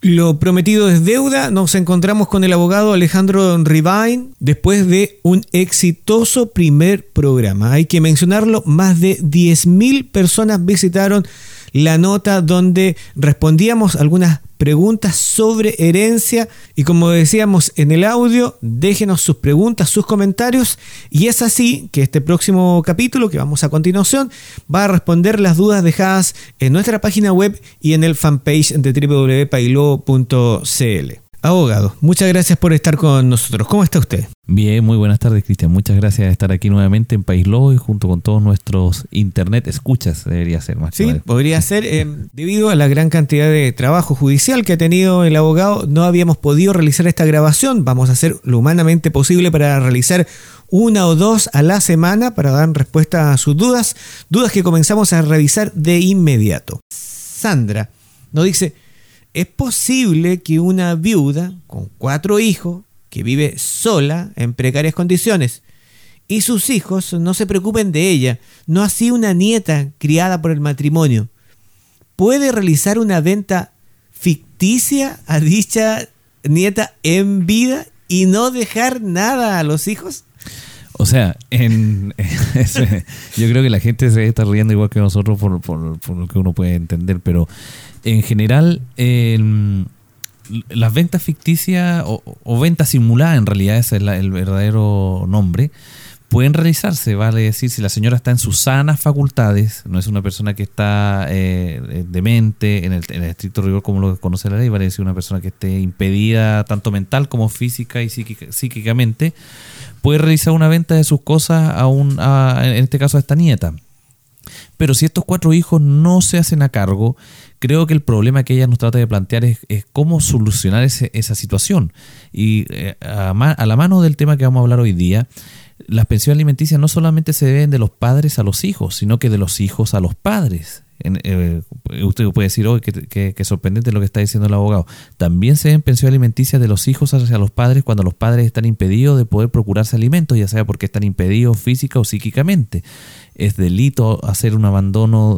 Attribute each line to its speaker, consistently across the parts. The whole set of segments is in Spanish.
Speaker 1: Lo prometido es deuda. Nos encontramos con el abogado Alejandro Rivain después de un exitoso primer programa. Hay que mencionarlo, más de 10.000 personas visitaron la nota donde respondíamos algunas preguntas sobre herencia y, como decíamos en el audio, déjenos sus preguntas, sus comentarios, y es así que este próximo capítulo que vamos a continuación va a responder las dudas dejadas en nuestra página web y en el fanpage de www.pailo.cl. Abogado, muchas gracias por estar con nosotros. ¿Cómo está usted?
Speaker 2: Bien, muy buenas tardes, Cristian. Muchas gracias de estar aquí nuevamente en País Lobo y junto con todos nuestros internet escuchas, debería ser más.
Speaker 1: Sí, podría ser. Debido a la gran cantidad de trabajo judicial que ha tenido el abogado, no habíamos podido realizar esta grabación. Vamos a hacer lo humanamente posible para realizar una o dos a la semana para dar respuesta a sus dudas que comenzamos a revisar de inmediato. Sandra nos dice: ¿es posible que una viuda con 4 hijos, que vive sola en precarias condiciones, y sus hijos no se preocupen de ella, no así una nieta criada por el matrimonio, puede realizar una venta ficticia a dicha nieta en vida y no dejar nada a los hijos?
Speaker 2: O sea, yo creo que la gente se está riendo igual que nosotros por lo que uno puede entender, pero en general las ventas ficticias o ventas simuladas, en realidad ese es el verdadero nombre, pueden realizarse, vale decir, si la señora está en sus sanas facultades, no es una persona que está demente en el estricto rigor como lo conoce la ley, vale decir una persona que esté impedida tanto mental como física y psíquicamente, puede realizar una venta de sus cosas en este caso a esta nieta. Pero si estos 4 hijos no se hacen a cargo, creo que el problema que ella nos trata de plantear es cómo solucionar esa situación. Y a la mano del tema que vamos a hablar hoy día, las pensiones alimenticias no solamente se deben de los padres a los hijos, sino que de los hijos a los padres. Usted puede decir, que sorprendente lo que está diciendo el abogado. También se den pensiones alimenticias de los hijos hacia los padres cuando los padres están impedidos de poder procurarse alimentos, ya sea porque están impedidos física o psíquicamente. Es delito hacer un abandono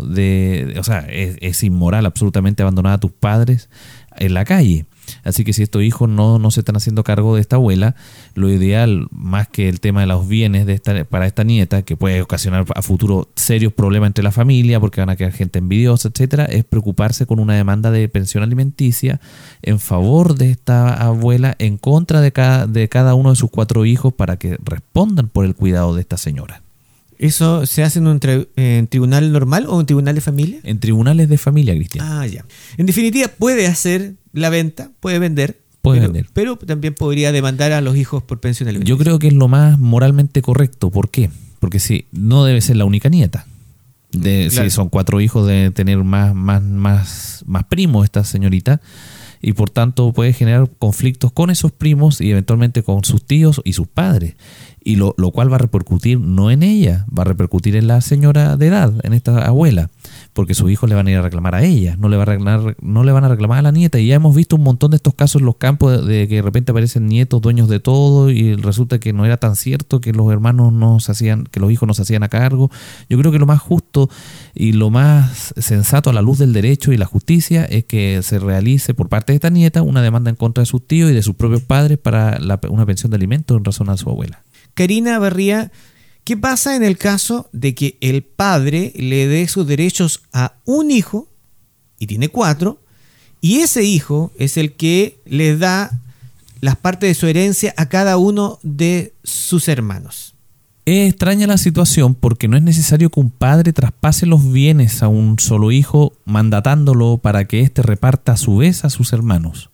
Speaker 2: es inmoral absolutamente abandonar a tus padres en la calle. Así que si estos hijos no se están haciendo cargo de esta abuela, lo ideal, más que el tema de los bienes para esta nieta, que puede ocasionar a futuro serios problemas entre la familia porque van a quedar gente envidiosa, etcétera, es preocuparse con una demanda de pensión alimenticia en favor de esta abuela en contra de cada uno de sus 4 hijos para que respondan por el cuidado de esta señora.
Speaker 1: ¿Eso se hace en tribunal normal o en tribunal de familia?
Speaker 2: En tribunales de familia, Cristian.
Speaker 1: Ya. En definitiva, puede hacer la venta, puede vender, pero también podría demandar a los hijos por pensión alimenticia.
Speaker 2: Yo creo que es lo más moralmente correcto. ¿Por qué? Porque sí, no debe ser la única nieta. Claro. Si son 4 hijos, debe tener más primos esta señorita. Y por tanto puede generar conflictos con esos primos y eventualmente con sus tíos y sus padres. Y lo cual va a repercutir no en ella, va a repercutir en la señora de edad, en esta abuela, porque sus hijos le van a ir a reclamar a ella, no le van a reclamar a la nieta. Y ya hemos visto un montón de estos casos en los campos de que de repente aparecen nietos dueños de todo y resulta que no era tan cierto, que los hermanos que los hijos no se hacían a cargo. Yo creo que lo más justo y lo más sensato a la luz del derecho y la justicia es que se realice por parte de esta nieta una demanda en contra de sus tíos y de sus propios padres para una pensión de alimentos en razón a su abuela.
Speaker 1: Karina Barría, ¿qué pasa en el caso de que el padre le dé sus derechos a un hijo y tiene 4 y ese hijo es el que le da las partes de su herencia a cada uno de sus hermanos?
Speaker 2: Es extraña la situación porque no es necesario que un padre traspase los bienes a un solo hijo mandatándolo para que éste reparta a su vez a sus hermanos.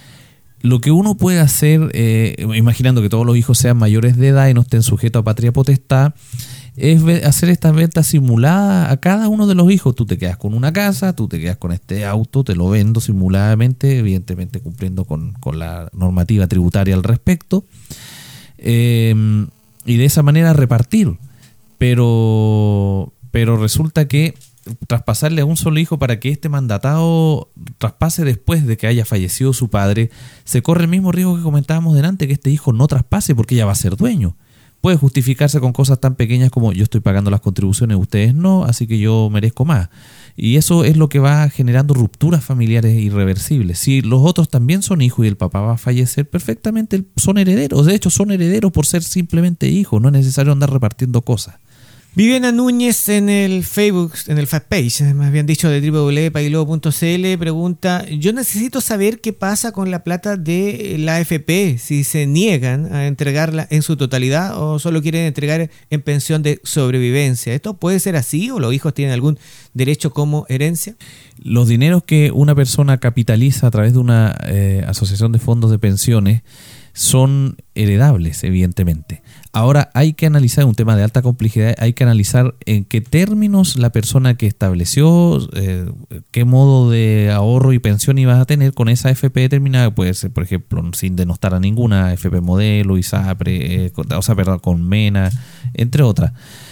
Speaker 2: Lo que uno puede hacer, imaginando que todos los hijos sean mayores de edad y no estén sujetos a patria potestad, es hacer esta venta simulada a cada uno de los hijos. Tú te quedas con una casa, tú te quedas con este auto, te lo vendo simuladamente, evidentemente cumpliendo con la normativa tributaria al respecto, y de esa manera repartir. Pero resulta que traspasarle a un solo hijo para que este mandatado traspase después de que haya fallecido su padre, se corre el mismo riesgo que comentábamos delante, que este hijo no traspase porque ya va a ser dueño. Puede justificarse con cosas tan pequeñas como yo estoy pagando las contribuciones, ustedes no, así que yo merezco más. Y eso es lo que va generando rupturas familiares irreversibles. Si los otros también son hijos y el papá va a fallecer, perfectamente son herederos. De hecho, son herederos por ser simplemente hijos. No es necesario andar repartiendo cosas.
Speaker 1: Viviana Núñez en el Facebook, en el fanpage, más bien dicho, de www.paiglobo.cl, pregunta: yo necesito saber qué pasa con la plata de la AFP, si se niegan a entregarla en su totalidad o solo quieren entregar en pensión de sobrevivencia. ¿Esto puede ser así o los hijos tienen algún derecho como herencia?
Speaker 2: Los dineros que una persona capitaliza a través de una asociación de fondos de pensiones son heredables, evidentemente. Ahora hay que analizar un tema de alta complejidad, hay que analizar en qué términos la persona que estableció, qué modo de ahorro y pensión iba a tener con esa AFP determinada. Puede ser, por ejemplo, sin denostar a ninguna, AFP Modelo, ISAPRE, con MENA, entre otras.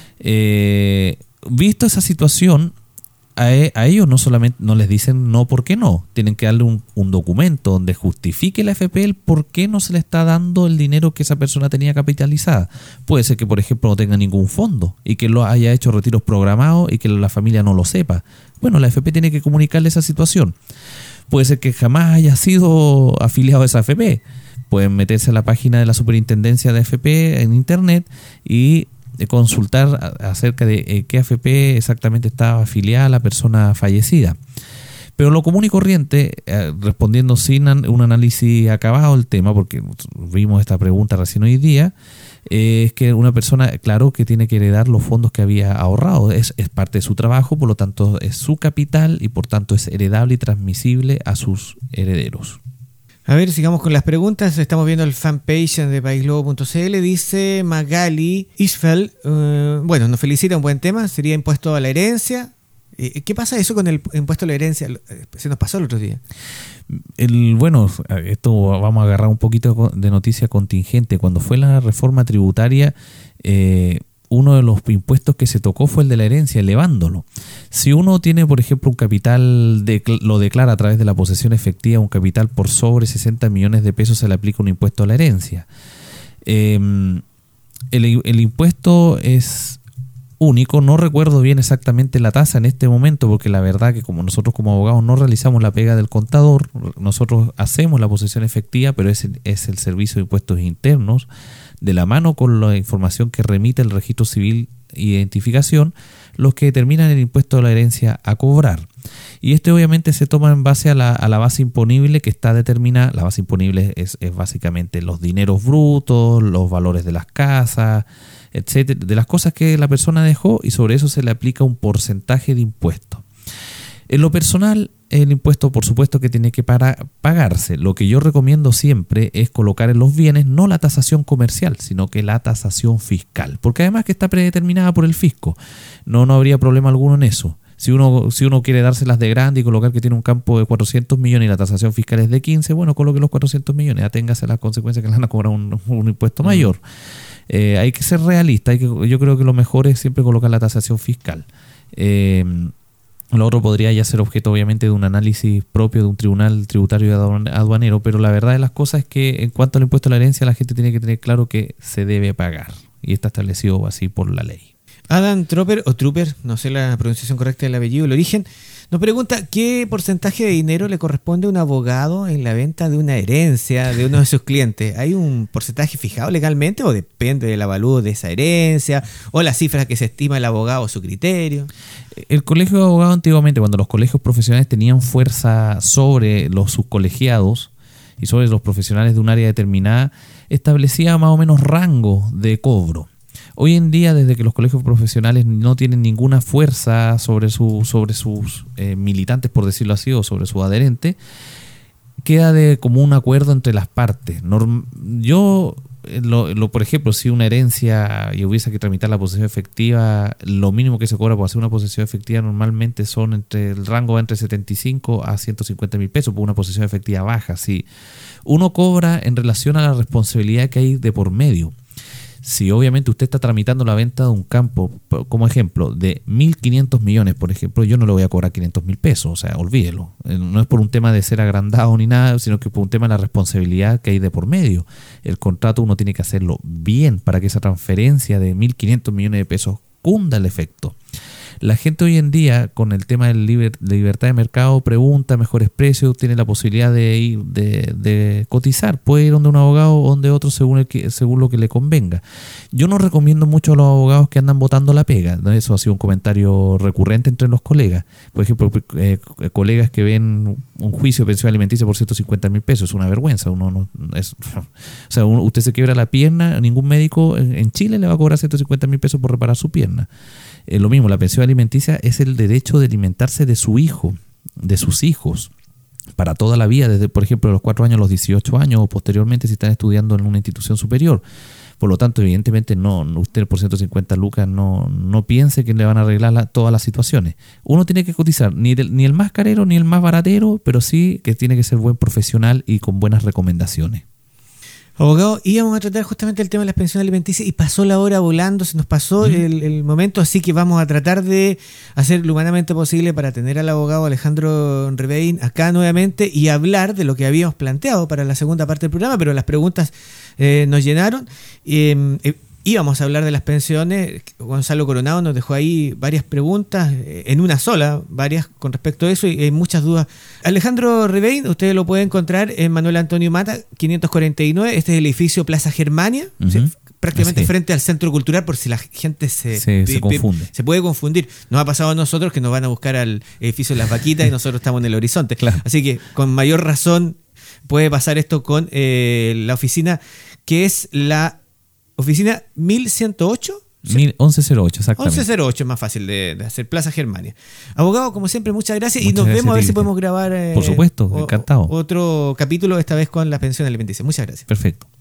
Speaker 2: Visto esa situación, a ellos no solamente no les dicen no porque no, tienen que darle un documento donde justifique la AFP el por qué no se le está dando el dinero que esa persona tenía capitalizada. Puede ser que, por ejemplo, no tenga ningún fondo y que lo haya hecho retiros programados y que la familia no lo sepa. Bueno, la AFP tiene que comunicarle esa situación. Puede ser que jamás haya sido afiliado a esa AFP. Pueden meterse a la página de la Superintendencia de AFP en internet y consultar acerca de qué AFP exactamente estaba afiliada a la persona fallecida. Pero lo común y corriente, respondiendo sin un análisis acabado del tema, porque vimos esta pregunta recién hoy día, es que una persona, claro, que tiene que heredar los fondos que había ahorrado. Es parte de su trabajo, por lo tanto es su capital y por tanto es heredable y transmisible a sus herederos.
Speaker 1: A ver, sigamos con las preguntas. Estamos viendo el fanpage de paisglobo.cl. Dice Magali Isfeld, bueno, nos felicita, un buen tema. Sería impuesto a la herencia. ¿Qué pasa eso con el impuesto a la herencia? Se nos pasó el otro día.
Speaker 2: Bueno, esto vamos a agarrar un poquito de noticia contingente. Cuando fue la reforma tributaria, uno de los impuestos que se tocó fue el de la herencia, elevándolo. Si uno tiene, por ejemplo, un capital, lo declara a través de la posesión efectiva, un capital por sobre 60 millones de pesos, se le aplica un impuesto a la herencia. El impuesto es único, no recuerdo bien exactamente la tasa en este momento, porque la verdad que como nosotros como abogados no realizamos la pega del contador, nosotros hacemos la posesión efectiva, pero es el Servicio de Impuestos Internos, de la mano con la información que remite el Registro Civil de Identificación, los que determinan el impuesto a la herencia a cobrar. Y este obviamente se toma en base a la base imponible que está determinada. La base imponible es básicamente los dineros brutos, los valores de las casas, etcétera, de las cosas que la persona dejó, y sobre eso se le aplica un porcentaje de impuesto. En lo personal, el impuesto por supuesto que tiene que pagarse. Lo que yo recomiendo siempre es colocar en los bienes no la tasación comercial, sino que la tasación fiscal, porque además que está predeterminada por el fisco. No habría problema alguno en eso. Si uno quiere dárselas de grande y colocar que tiene un campo de 400 millones y la tasación fiscal es de 15, bueno, coloque los 400 millones, aténgase a las consecuencias que le van a cobrar un impuesto mayor. Hay que ser realista, yo creo que lo mejor es siempre colocar la tasación fiscal. Lo otro podría ya ser objeto obviamente de un análisis propio de un tribunal tributario y aduanero, pero la verdad de las cosas es que en cuanto al impuesto a la herencia, la gente tiene que tener claro que se debe pagar, y está establecido así por la ley.
Speaker 1: Adam Tropper, o Trooper, no sé la pronunciación correcta del apellido, el origen, nos pregunta qué porcentaje de dinero le corresponde a un abogado en la venta de una herencia de uno de sus clientes. ¿Hay un porcentaje fijado legalmente o depende del avalúo de esa herencia o las cifras que se estima el abogado a su criterio?
Speaker 2: El colegio de abogados antiguamente, cuando los colegios profesionales tenían fuerza sobre los subcolegiados y sobre los profesionales de un área determinada, establecía más o menos rango de cobro. Hoy en día, desde que los colegios profesionales no tienen ninguna fuerza sobre sus militantes, por decirlo así, o sobre sus adherentes, queda de común acuerdo entre las partes. Por ejemplo, si una herencia y hubiese que tramitar la posesión efectiva, lo mínimo que se cobra por hacer una posesión efectiva normalmente el rango va entre 75 a 150 mil pesos por una posesión efectiva baja. Si uno cobra en relación a la responsabilidad que hay de por medio. Si obviamente usted está tramitando la venta de un campo, como ejemplo, de 1.500 millones, por ejemplo, yo no le voy a cobrar 500.000 pesos, o sea, olvídelo. No es por un tema de ser agrandado ni nada, sino que por un tema de la responsabilidad que hay de por medio. El contrato uno tiene que hacerlo bien para que esa transferencia de 1.500 millones de pesos cunda el efecto. La gente hoy en día, con el tema de libertad de mercado, pregunta mejores precios, tiene la posibilidad de ir de cotizar. Puede ir donde un abogado o donde otro según lo que le convenga. Yo no recomiendo mucho a los abogados que andan botando la pega, ¿no? Eso ha sido un comentario recurrente entre los colegas. Por ejemplo, colegas que ven un juicio de pensión alimenticia por 150.000 pesos. Es una vergüenza. Usted se quiebra la pierna, ningún médico en Chile le va a cobrar 150.000 pesos por reparar su pierna. Lo mismo, la pensión alimenticia es el derecho de alimentarse de su hijo, de sus hijos, para toda la vida, desde, por ejemplo, los 4 años a los 18 años, o posteriormente si están estudiando en una institución superior. Por lo tanto, evidentemente, usted por 150 lucas no piense que le van a arreglar todas las situaciones. Uno tiene que cotizar, ni el más carero ni el más baratero, pero sí que tiene que ser buen profesional y con buenas recomendaciones.
Speaker 1: Abogado, íbamos a tratar justamente el tema de las pensiones alimenticias y pasó la hora volando, se nos pasó el momento, así que vamos a tratar de hacer lo humanamente posible para tener al abogado Alejandro Rivein acá nuevamente y hablar de lo que habíamos planteado para la segunda parte del programa, pero las preguntas nos llenaron. Íbamos a hablar de las pensiones. Gonzalo Coronado nos dejó ahí varias preguntas, en una sola, varias con respecto a eso, y hay muchas dudas. Alejandro Rivein, usted lo puede encontrar en Manuel Antonio Mata, 549. Este es el edificio Plaza Germania, prácticamente frente al Centro Cultural, por si la gente se confunde. Se puede confundir. Nos ha pasado a nosotros que nos van a buscar al edificio de Las Vaquitas y nosotros estamos en el Horizonte. Claro. Así que con mayor razón puede pasar esto con la oficina, que es la oficina 1108.
Speaker 2: 1108, exactamente.
Speaker 1: 1108 es más fácil de hacer, Plaza Germania. Abogado, como siempre, muchas gracias. Muchas gracias, vemos a ver si podemos grabar
Speaker 2: por supuesto, encantado.
Speaker 1: Otro capítulo, esta vez con la pensión alimenticia. Muchas gracias.
Speaker 2: Perfecto.